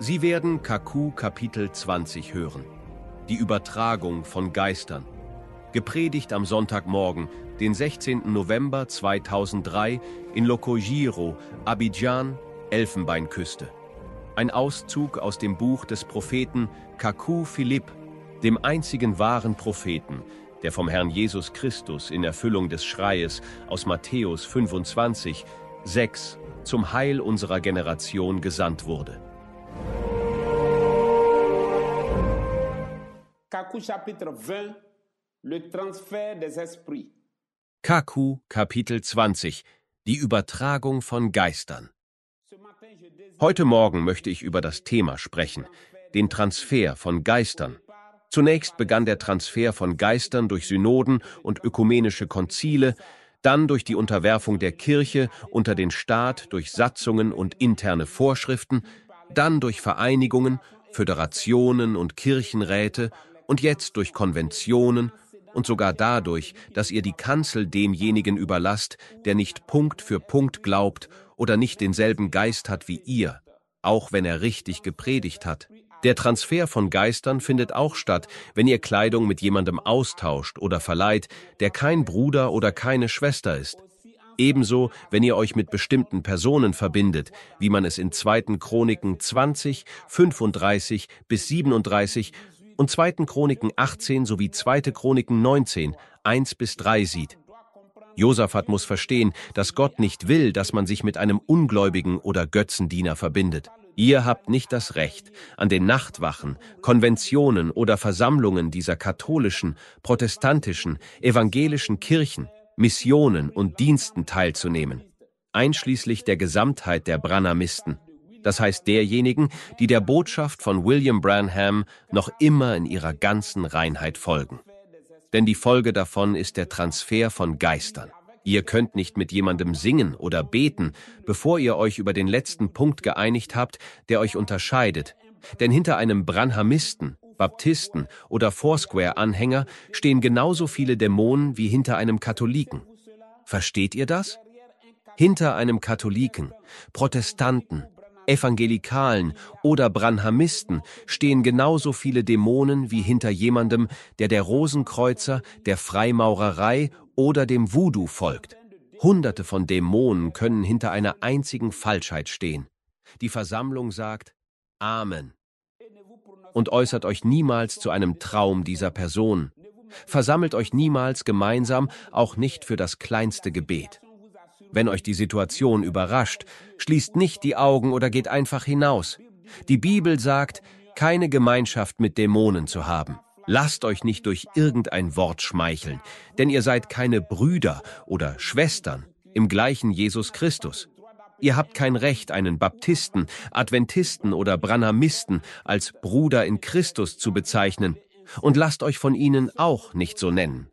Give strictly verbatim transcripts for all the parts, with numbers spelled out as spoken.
Sie werden Kaku Kapitel zwanzig hören. Die Übertragung von Geistern. Gepredigt am Sonntagmorgen, den sechzehnten November zweitausenddrei in Lokojiro, Abidjan, Elfenbeinküste. Ein Auszug aus dem Buch des Propheten Kaku Philipp, dem einzigen wahren Propheten, der vom Herrn Jesus Christus in Erfüllung des Schreies aus Matthäus fünfundzwanzig, sechs zum Heil unserer Generation gesandt wurde. Kaku chapitre vingt, le transfert des esprits. Kaku Kapitel zwanzig, die Übertragung von Geistern. Heute Morgen möchte ich über das Thema sprechen, den Transfer von Geistern. Zunächst begann der Transfer von Geistern durch Synoden und ökumenische Konzile, dann durch die Unterwerfung der Kirche unter den Staat durch Satzungen und interne Vorschriften, dann durch Vereinigungen, Föderationen und Kirchenräte und jetzt durch Konventionen und sogar dadurch, dass ihr die Kanzel demjenigen überlasst, der nicht Punkt für Punkt glaubt oder nicht denselben Geist hat wie ihr, auch wenn er richtig gepredigt hat. Der Transfer von Geistern findet auch statt, wenn ihr Kleidung mit jemandem austauscht oder verleiht, der kein Bruder oder keine Schwester ist. Ebenso, wenn ihr euch mit bestimmten Personen verbindet, wie man es in zweiten Chroniken zwanzig, fünfunddreißig bis siebenunddreißig und zweiten Chroniken achtzehn sowie zweite Chroniken neunzehn, eins bis drei sieht. Josaphat muss verstehen, dass Gott nicht will, dass man sich mit einem Ungläubigen oder Götzendiener verbindet. Ihr habt nicht das Recht, an den Nachtwachen, Konventionen oder Versammlungen dieser katholischen, protestantischen, evangelischen Kirchen, Missionen und Diensten teilzunehmen, einschließlich der Gesamtheit der Branhamisten, das heißt derjenigen, die der Botschaft von William Branham noch immer in ihrer ganzen Reinheit folgen. Denn die Folge davon ist der Transfer von Geistern. Ihr könnt nicht mit jemandem singen oder beten, bevor ihr euch über den letzten Punkt geeinigt habt, der euch unterscheidet. Denn hinter einem Branhamisten, Baptisten oder Foursquare-Anhänger stehen genauso viele Dämonen wie hinter einem Katholiken. Versteht ihr das? Hinter einem Katholiken, Protestanten, Evangelikalen oder Branhamisten stehen genauso viele Dämonen wie hinter jemandem, der der Rosenkreuzer, der Freimaurerei oder dem Voodoo folgt. Hunderte von Dämonen können hinter einer einzigen Falschheit stehen. Die Versammlung sagt Amen und äußert euch niemals zu einem Traum dieser Person. Versammelt euch niemals gemeinsam, auch nicht für das kleinste Gebet. Wenn euch die Situation überrascht, schließt nicht die Augen oder geht einfach hinaus. Die Bibel sagt, keine Gemeinschaft mit Dämonen zu haben. Lasst euch nicht durch irgendein Wort schmeicheln, denn ihr seid keine Brüder oder Schwestern im gleichen Jesus Christus. Ihr habt kein Recht, einen Baptisten, Adventisten oder Branhamisten als Bruder in Christus zu bezeichnen, und lasst euch von ihnen auch nicht so nennen.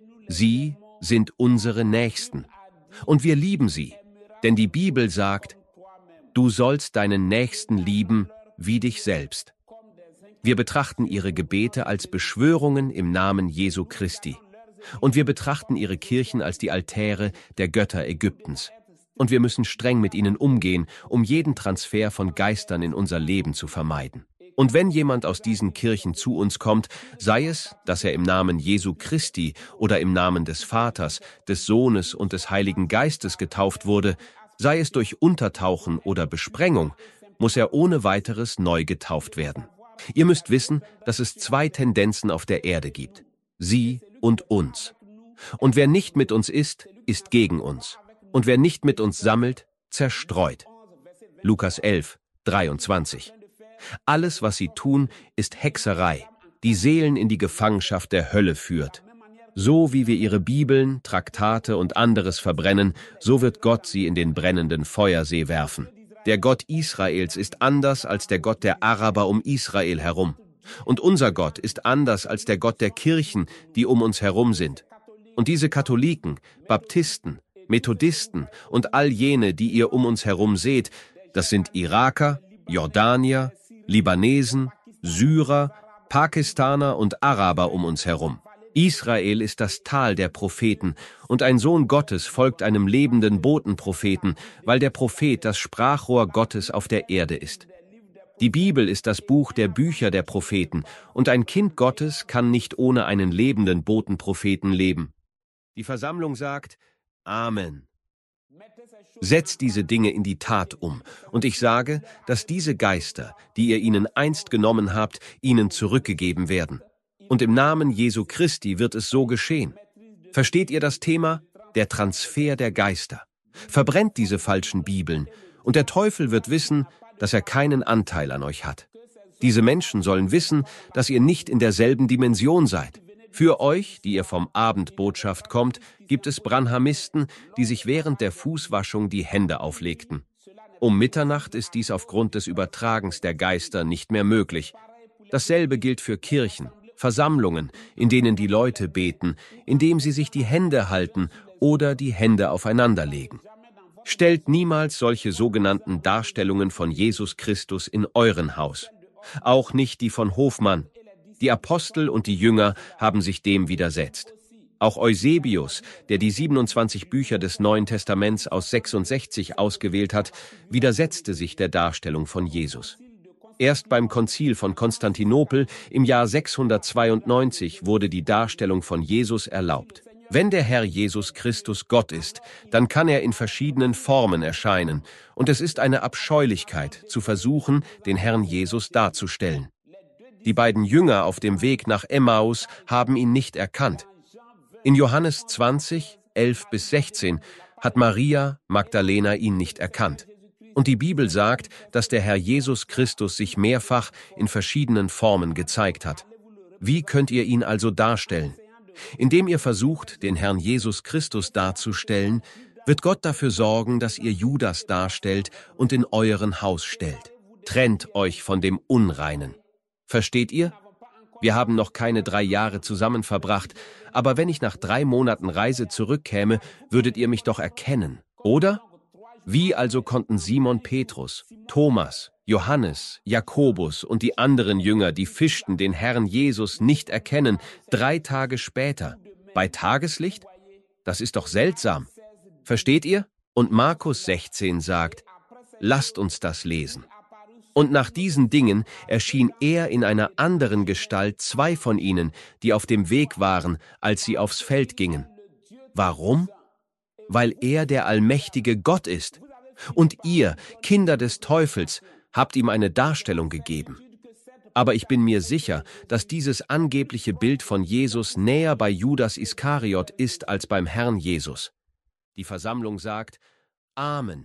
Sie sind unsere Nächsten. Und wir lieben sie, denn die Bibel sagt, du sollst deinen Nächsten lieben wie dich selbst. Wir betrachten ihre Gebete als Beschwörungen im Namen Jesu Christi. Und wir betrachten ihre Kirchen als die Altäre der Götter Ägyptens. Und wir müssen streng mit ihnen umgehen, um jeden Transfer von Geistern in unser Leben zu vermeiden. Und wenn jemand aus diesen Kirchen zu uns kommt, sei es, dass er im Namen Jesu Christi oder im Namen des Vaters, des Sohnes und des Heiligen Geistes getauft wurde, sei es durch Untertauchen oder Besprengung, muss er ohne weiteres neu getauft werden. Ihr müsst wissen, dass es zwei Tendenzen auf der Erde gibt, sie und uns. Und wer nicht mit uns ist, ist gegen uns. Und wer nicht mit uns sammelt, zerstreut. Lukas elf, dreiundzwanzig. Alles, was sie tun, ist Hexerei, die Seelen in die Gefangenschaft der Hölle führt. So wie wir ihre Bibeln, Traktate und anderes verbrennen, so wird Gott sie in den brennenden Feuersee werfen. Der Gott Israels ist anders als der Gott der Araber um Israel herum. Und unser Gott ist anders als der Gott der Kirchen, die um uns herum sind. Und diese Katholiken, Baptisten, Methodisten und all jene, die ihr um uns herum seht, das sind Iraker, Jordanier, Libanesen, Syrer, Pakistaner und Araber um uns herum. Israel ist das Tal der Propheten, und ein Sohn Gottes folgt einem lebenden Botenpropheten, weil der Prophet das Sprachrohr Gottes auf der Erde ist. Die Bibel ist das Buch der Bücher der Propheten, und ein Kind Gottes kann nicht ohne einen lebenden Botenpropheten leben. Die Versammlung sagt: Amen. Setzt diese Dinge in die Tat um, und ich sage, dass diese Geister, die ihr ihnen einst genommen habt, ihnen zurückgegeben werden. Und im Namen Jesu Christi wird es so geschehen. Versteht ihr das Thema? Der Transfer der Geister. Verbrennt diese falschen Bibeln, und der Teufel wird wissen, dass er keinen Anteil an euch hat. Diese Menschen sollen wissen, dass ihr nicht in derselben Dimension seid. Für euch, die ihr vom Abendbotschaft kommt, gibt es Branhamisten, die sich während der Fußwaschung die Hände auflegten. Um Mitternacht ist dies aufgrund des Übertragens der Geister nicht mehr möglich. Dasselbe gilt für Kirchen, Versammlungen, in denen die Leute beten, indem sie sich die Hände halten oder die Hände aufeinander legen. Stellt niemals solche sogenannten Darstellungen von Jesus Christus in euren Haus. Auch nicht die von Hofmann. Die Apostel und die Jünger haben sich dem widersetzt. Auch Eusebius, der die siebenundzwanzig Bücher des Neuen Testaments aus sechsundsechzig ausgewählt hat, widersetzte sich der Darstellung von Jesus. Erst beim Konzil von Konstantinopel im Jahr sechshundertzweiundneunzig wurde die Darstellung von Jesus erlaubt. Wenn der Herr Jesus Christus Gott ist, dann kann er in verschiedenen Formen erscheinen, und es ist eine Abscheulichkeit, zu versuchen, den Herrn Jesus darzustellen. Die beiden Jünger auf dem Weg nach Emmaus haben ihn nicht erkannt. In Johannes zwanzig, elf bis sechzehn hat Maria Magdalena ihn nicht erkannt. Und die Bibel sagt, dass der Herr Jesus Christus sich mehrfach in verschiedenen Formen gezeigt hat. Wie könnt ihr ihn also darstellen? Indem ihr versucht, den Herrn Jesus Christus darzustellen, wird Gott dafür sorgen, dass ihr Judas darstellt und in euren Haus stellt. Trennt euch von dem Unreinen. Versteht ihr? Wir haben noch keine drei Jahre zusammen verbracht, aber wenn ich nach drei Monaten Reise zurückkäme, würdet ihr mich doch erkennen, oder? Wie also konnten Simon Petrus, Thomas, Johannes, Jakobus und die anderen Jünger, die fischten, den Herrn Jesus nicht erkennen, drei Tage später, bei Tageslicht? Das ist doch seltsam. Versteht ihr? Und Markus sechzehn sagt: Lasst uns das lesen. Und nach diesen Dingen erschien er in einer anderen Gestalt zwei von ihnen, die auf dem Weg waren, als sie aufs Feld gingen. Warum? Weil er der allmächtige Gott ist. Und ihr, Kinder des Teufels, habt ihm eine Darstellung gegeben. Aber ich bin mir sicher, dass dieses angebliche Bild von Jesus näher bei Judas Iskariot ist als beim Herrn Jesus. Die Versammlung sagt: Amen.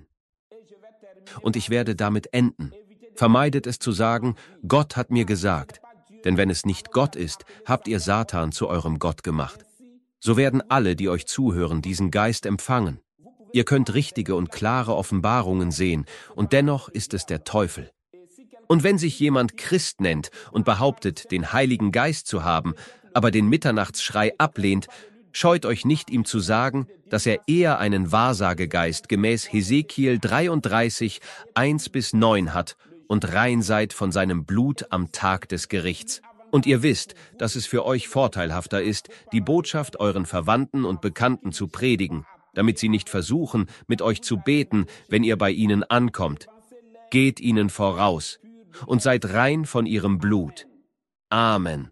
Und ich werde damit enden. Vermeidet es zu sagen, Gott hat mir gesagt. Denn wenn es nicht Gott ist, habt ihr Satan zu eurem Gott gemacht. So werden alle, die euch zuhören, diesen Geist empfangen. Ihr könnt richtige und klare Offenbarungen sehen, und dennoch ist es der Teufel. Und wenn sich jemand Christ nennt und behauptet, den Heiligen Geist zu haben, aber den Mitternachtsschrei ablehnt, scheut euch nicht, ihm zu sagen, dass er eher einen Wahrsagegeist gemäß Hesekiel dreiunddreißig, eins bis neun hat und rein seid von seinem Blut am Tag des Gerichts. Und ihr wisst, dass es für euch vorteilhafter ist, die Botschaft euren Verwandten und Bekannten zu predigen, damit sie nicht versuchen, mit euch zu beten, wenn ihr bei ihnen ankommt. Geht ihnen voraus und seid rein von ihrem Blut. Amen.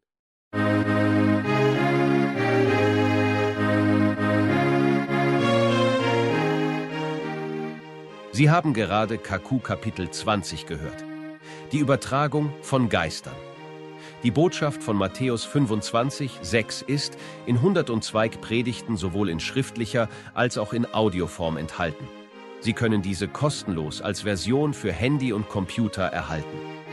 Sie haben gerade K Q Kapitel zwanzig gehört. Die Übertragung von Geistern. Die Botschaft von Matthäus fünfundzwanzig, sechs ist in hundertzwei Predigten sowohl in schriftlicher als auch in Audioform enthalten. Sie können diese kostenlos als Version für Handy und Computer erhalten.